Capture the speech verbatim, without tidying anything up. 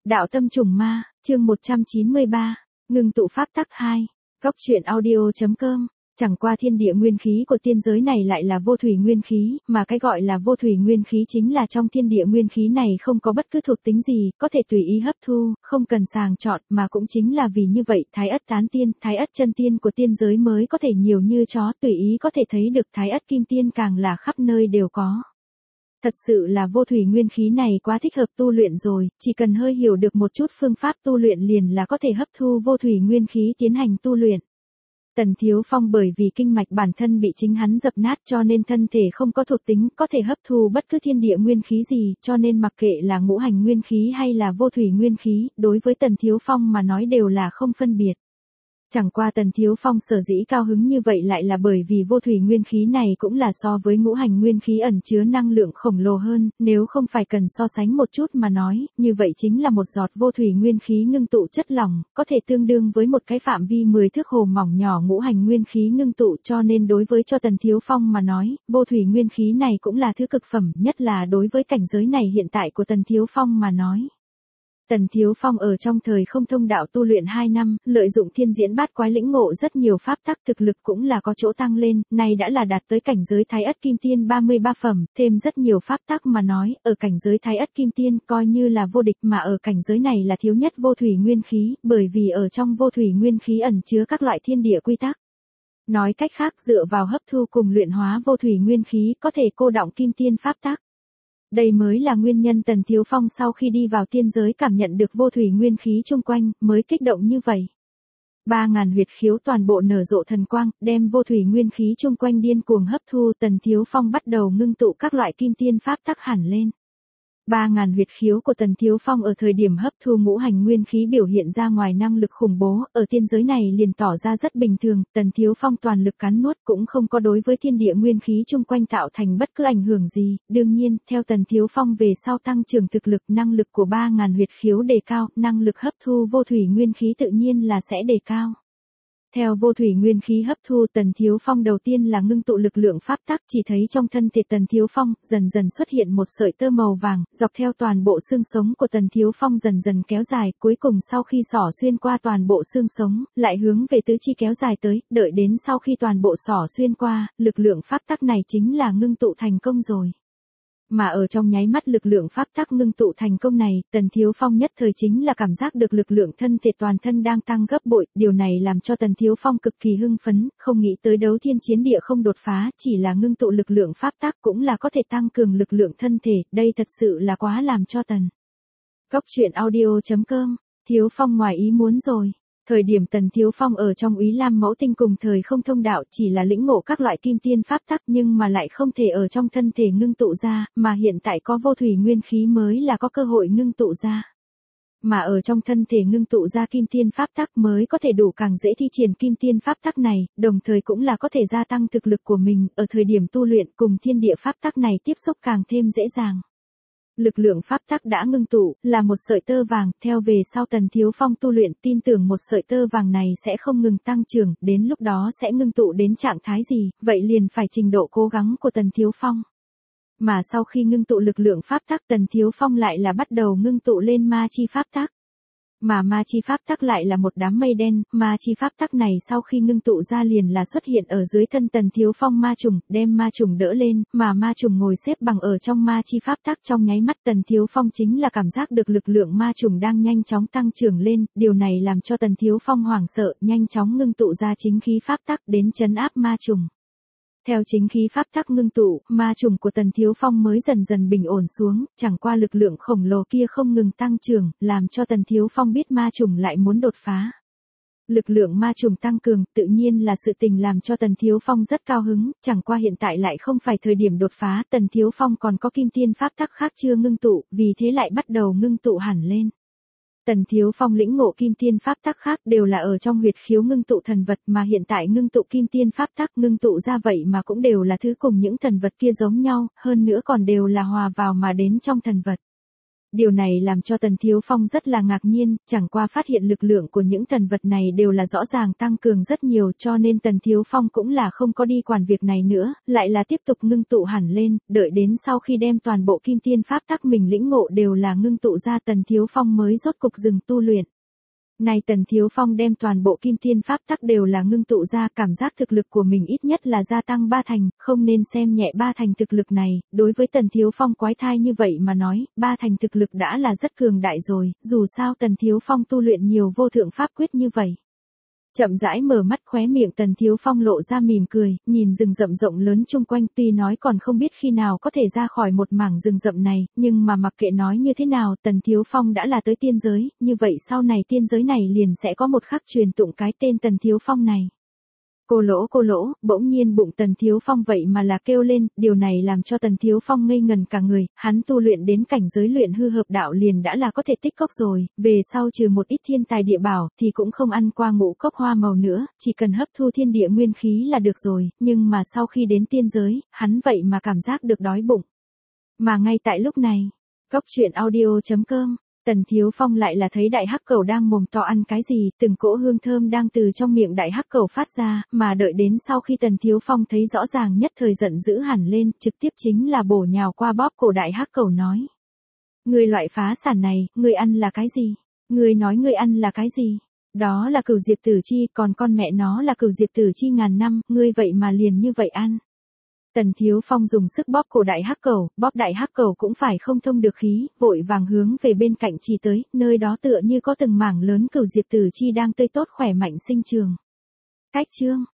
Đạo tâm trùng ma, chương một trăm chín mươi ba, ngưng tụ pháp tắc hai. Góc truyện audio.com. Chẳng qua thiên địa nguyên khí của tiên giới này lại là vô thủy nguyên khí, mà cái gọi là vô thủy nguyên khí chính là trong thiên địa nguyên khí này không có bất cứ thuộc tính gì, có thể tùy ý hấp thu, không cần sàng chọn, mà cũng chính là vì như vậy thái ất tán tiên, thái ất chân tiên của tiên giới mới có thể nhiều như chó, tùy ý có thể thấy được thái ất kim tiên càng là khắp nơi đều có. Thật sự là vô thủy nguyên khí này quá thích hợp tu luyện rồi, chỉ cần hơi hiểu được một chút phương pháp tu luyện liền là có thể hấp thu vô thủy nguyên khí tiến hành tu luyện. Tần Thiếu Phong bởi vì kinh mạch bản thân bị chính hắn dập nát cho nên thân thể không có thuộc tính, có thể hấp thu bất cứ thiên địa nguyên khí gì, cho nên mặc kệ là ngũ hành nguyên khí hay là vô thủy nguyên khí, đối với Tần Thiếu Phong mà nói đều là không phân biệt. Chẳng qua Tần Thiếu Phong sở dĩ cao hứng như vậy lại là bởi vì vô thủy nguyên khí này cũng là so với ngũ hành nguyên khí ẩn chứa năng lượng khổng lồ hơn, nếu không phải cần so sánh một chút mà nói, như vậy chính là một giọt vô thủy nguyên khí ngưng tụ chất lỏng, có thể tương đương với một cái phạm vi mười thước hồ mỏng nhỏ ngũ hành nguyên khí ngưng tụ, cho nên đối với cho Tần Thiếu Phong mà nói, vô thủy nguyên khí này cũng là thứ cực phẩm, nhất là đối với cảnh giới này hiện tại của Tần Thiếu Phong mà nói. Tần Thiếu Phong ở trong thời không thông đạo tu luyện hai năm, lợi dụng thiên diễn bát quái lĩnh ngộ rất nhiều pháp tắc, thực lực cũng là có chỗ tăng lên, nay đã là đạt tới cảnh giới thái ất kim tiên ba mươi ba phẩm, thêm rất nhiều pháp tắc mà nói, ở cảnh giới thái ất kim tiên coi như là vô địch, mà ở cảnh giới này là thiếu nhất vô thủy nguyên khí, bởi vì ở trong vô thủy nguyên khí ẩn chứa các loại thiên địa quy tắc. Nói cách khác, dựa vào hấp thu cùng luyện hóa vô thủy nguyên khí có thể cô đọng kim tiên pháp tắc. Đây mới là nguyên nhân Tần Thiếu Phong sau khi đi vào tiên giới cảm nhận được vô thủy nguyên khí chung quanh, mới kích động như vậy. Ba ngàn huyệt khiếu toàn bộ nở rộ thần quang, đem vô thủy nguyên khí chung quanh điên cuồng hấp thu, Tần Thiếu Phong bắt đầu ngưng tụ các loại kim tiên pháp tắc hẳn lên. Ba ngàn huyệt khiếu của Tần Thiếu Phong ở thời điểm hấp thu ngũ hành nguyên khí biểu hiện ra ngoài năng lực khủng bố, ở tiên giới này liền tỏ ra rất bình thường, Tần Thiếu Phong toàn lực cắn nuốt cũng không có đối với thiên địa nguyên khí chung quanh tạo thành bất cứ ảnh hưởng gì, đương nhiên, theo Tần Thiếu Phong về sau tăng trưởng thực lực, năng lực của ba ngàn huyệt khiếu đề cao, năng lực hấp thu vô thủy nguyên khí tự nhiên là sẽ đề cao. Theo vô thủy nguyên khí hấp thu, Tần Thiếu Phong đầu tiên là ngưng tụ lực lượng pháp tắc, chỉ thấy trong thân thể Tần Thiếu Phong dần dần xuất hiện một sợi tơ màu vàng, dọc theo toàn bộ xương sống của Tần Thiếu Phong dần dần kéo dài, cuối cùng sau khi xỏ xuyên qua toàn bộ xương sống, lại hướng về tứ chi kéo dài tới, đợi đến sau khi toàn bộ xỏ xuyên qua, lực lượng pháp tắc này chính là ngưng tụ thành công rồi. Mà ở trong nháy mắt lực lượng pháp tắc ngưng tụ thành công này, Tần Thiếu Phong nhất thời chính là cảm giác được lực lượng thân thể toàn thân đang tăng gấp bội, điều này làm cho Tần Thiếu Phong cực kỳ hưng phấn, không nghĩ tới đấu thiên chiến địa không đột phá, chỉ là ngưng tụ lực lượng pháp tắc cũng là có thể tăng cường lực lượng thân thể, đây thật sự là quá làm cho Tần. Góc truyện audio.com, Thiếu Phong ngoài ý muốn rồi. Thời điểm Tần Thiếu Phong ở trong Úy Lam Mẫu Tinh cùng thời không thông đạo chỉ là lĩnh ngộ các loại kim tiên pháp tắc nhưng mà lại không thể ở trong thân thể ngưng tụ ra, mà hiện tại có vô thủy nguyên khí mới là có cơ hội ngưng tụ ra. Mà ở trong thân thể ngưng tụ ra kim tiên pháp tắc mới có thể đủ càng dễ thi triển kim tiên pháp tắc này, đồng thời cũng là có thể gia tăng thực lực của mình, ở thời điểm tu luyện cùng thiên địa pháp tắc này tiếp xúc càng thêm dễ dàng. Lực lượng pháp tắc đã ngưng tụ, là một sợi tơ vàng, theo về sau Tần Thiếu Phong tu luyện tin tưởng một sợi tơ vàng này sẽ không ngừng tăng trưởng, đến lúc đó sẽ ngưng tụ đến trạng thái gì, vậy liền phải trình độ cố gắng của Tần Thiếu Phong. Mà sau khi ngưng tụ lực lượng pháp tắc Tần Thiếu Phong lại là bắt đầu ngưng tụ lên ma chi pháp tắc. Mà ma chi pháp tắc lại là một đám mây đen, ma chi pháp tắc này sau khi ngưng tụ ra liền là xuất hiện ở dưới thân Tần Thiếu Phong ma trùng, đem ma trùng đỡ lên, mà ma trùng ngồi xếp bằng ở trong ma chi pháp tắc, trong nháy mắt Tần Thiếu Phong chính là cảm giác được lực lượng ma trùng đang nhanh chóng tăng trưởng lên, điều này làm cho Tần Thiếu Phong hoảng sợ, nhanh chóng ngưng tụ ra chính khí pháp tắc đến trấn áp ma trùng. Theo chính khí pháp tắc ngưng tụ, ma trùng của Tần Thiếu Phong mới dần dần bình ổn xuống, chẳng qua lực lượng khổng lồ kia không ngừng tăng trưởng, làm cho Tần Thiếu Phong biết ma trùng lại muốn đột phá. Lực lượng ma trùng tăng cường, tự nhiên là sự tình làm cho Tần Thiếu Phong rất cao hứng, chẳng qua hiện tại lại không phải thời điểm đột phá, Tần Thiếu Phong còn có kim tiên pháp tắc khác chưa ngưng tụ, vì thế lại bắt đầu ngưng tụ hẳn lên. Tần Thiếu Phong lĩnh ngộ kim tiên pháp tắc khác đều là ở trong huyệt khiếu ngưng tụ thần vật, mà hiện tại ngưng tụ kim tiên pháp tắc ngưng tụ ra vậy mà cũng đều là thứ cùng những thần vật kia giống nhau, hơn nữa còn đều là hòa vào mà đến trong thần vật. Điều này làm cho Tần Thiếu Phong rất là ngạc nhiên, chẳng qua phát hiện lực lượng của những thần vật này đều là rõ ràng tăng cường rất nhiều, cho nên Tần Thiếu Phong cũng là không có đi quản việc này nữa, lại là tiếp tục ngưng tụ hẳn lên, đợi đến sau khi đem toàn bộ kim tiên pháp tắc mình lĩnh ngộ đều là ngưng tụ ra, Tần Thiếu Phong mới rốt cục dừng tu luyện. Này Tần Thiếu Phong đem toàn bộ kim tiên pháp tắc đều là ngưng tụ ra, cảm giác thực lực của mình ít nhất là gia tăng ba thành, không nên xem nhẹ ba thành thực lực này, đối với Tần Thiếu Phong quái thai như vậy mà nói, ba thành thực lực đã là rất cường đại rồi, dù sao Tần Thiếu Phong tu luyện nhiều vô thượng pháp quyết như vậy. Chậm rãi mở mắt, khóe miệng Tần Thiếu Phong lộ ra mỉm cười, nhìn rừng rậm rộng lớn chung quanh, tuy nói còn không biết khi nào có thể ra khỏi một mảng rừng rậm này, nhưng mà mặc kệ nói như thế nào, Tần Thiếu Phong đã là tới tiên giới, như vậy sau này tiên giới này liền sẽ có một khắc truyền tụng cái tên Tần Thiếu Phong này. Cô lỗ cô lỗ, bỗng nhiên bụng Tần Thiếu Phong vậy mà là kêu lên, điều này làm cho Tần Thiếu Phong ngây ngần cả người, hắn tu luyện đến cảnh giới luyện hư hợp đạo liền đã là có thể tích cốc rồi, về sau trừ một ít thiên tài địa bảo thì cũng không ăn qua ngũ cốc hoa màu nữa, chỉ cần hấp thu thiên địa nguyên khí là được rồi, nhưng mà sau khi đến tiên giới, hắn vậy mà cảm giác được đói bụng. Mà ngay tại lúc này, Cốc Truyện Audio chấm com, Tần Thiếu Phong lại là thấy đại hắc cẩu đang mồm to ăn cái gì, từng cỗ hương thơm đang từ trong miệng đại hắc cẩu phát ra, mà đợi đến sau khi Tần Thiếu Phong thấy rõ ràng nhất thời giận dữ hẳn lên, trực tiếp chính là bổ nhào qua bóp cổ đại hắc cẩu nói. Người loại phá sản này, người ăn là cái gì? Người nói người ăn là cái gì? Đó là cửu diệp tử chi, còn con mẹ nó là cửu diệp tử chi ngàn năm, ngươi vậy mà liền như vậy ăn. Tần Thiếu Phong dùng sức bóp cổ đại hắc cẩu, bóp đại hắc cẩu cũng phải không thông được khí, vội vàng hướng về bên cạnh chỉ tới, nơi đó tựa như có từng mảng lớn cửu diệp tử chi đang tươi tốt khỏe mạnh sinh trường. Cách chương